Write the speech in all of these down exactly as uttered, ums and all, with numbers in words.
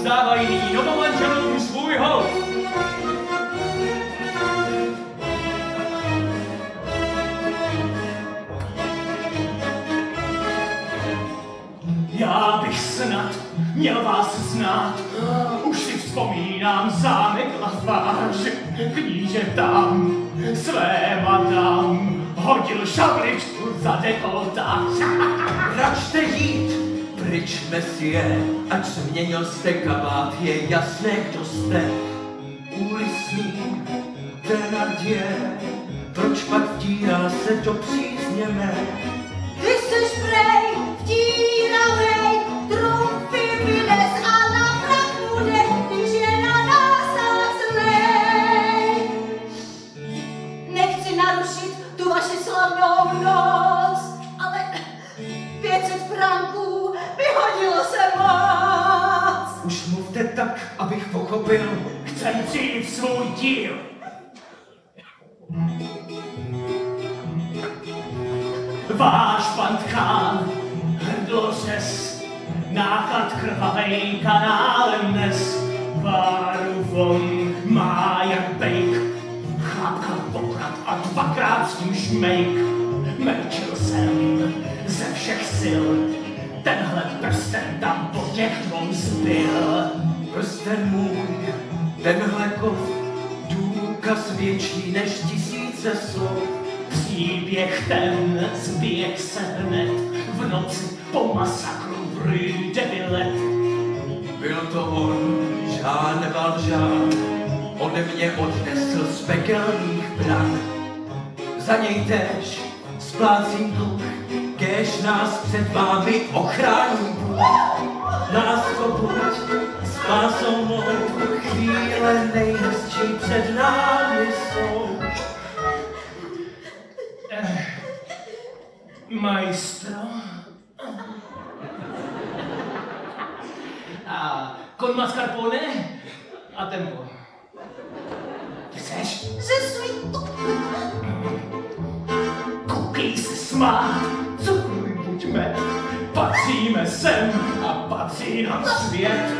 odevzdávají nyní novomanželům svůj hold. Já bych snad měl vás znát, už si vzpomínám zámek Lafarge, kníže tam své madam hodil šabličku za dekoltář. Račte jít pryč, mesie, ať změnil jste kabát, je jasné, kdo jste. Úlisný Thénardier, proč pak vtírá se do přízně mé? Ty jsi prej vtíravej, trumfy vynes a na frak bude, když je na nás zlej. Nechci narušit tu vaši slavnou noc, ale pět set franků vyhodilo se moc. Už mluvte tak, abych pochopil. Chcem přijít svůj díl. Váš pan Tchán, hrdlořez, náklad krvavej kanálem dnes. Váru von má jak bejk, chlápka pokrat a dvakrát s ním šmejk. Mlčil jsem ze všech sil, tenhle prsten tam po těch dvou zbyl. Prsten můj, tenhle kov, důkaz větší než tisíce slov. Příběh ten zběh se hned v noci po masakru v Rue de Villette. Byl to on, Jean Valjean, ode mě odnesl z pekelných bran. Za něj též splácím dluh, kéž nás před vámi ochrání Bůh. Nás pokud spásou mou, chvíle nejhezčí před námi jsou. Maestro. A con mascarpone a tempo. Ty seš? Že svý to... Koukej se smát, cokoliv buďme, patříme sem a patří nám svět.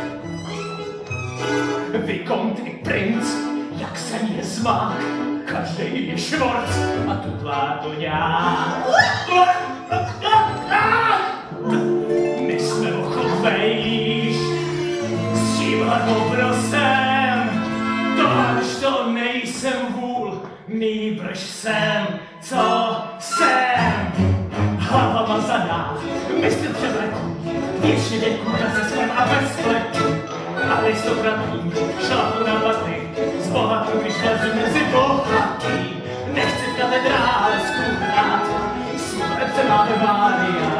Vikont i princ, jak jsem je zmák, každej je švorc a tu tvá to já. My jsme ochovejš s tímhle obrosem, to až to nejsem vůl, nýbrž jsem, co jsem. Hlava mazaná, mistr převleku, věčně věku se svém a bez pletu. Aristokratům šlapu na baty, z bohatů vyšlezu mezi bohatý. Nechci v katedrále zkoumat, smrce máme Mária.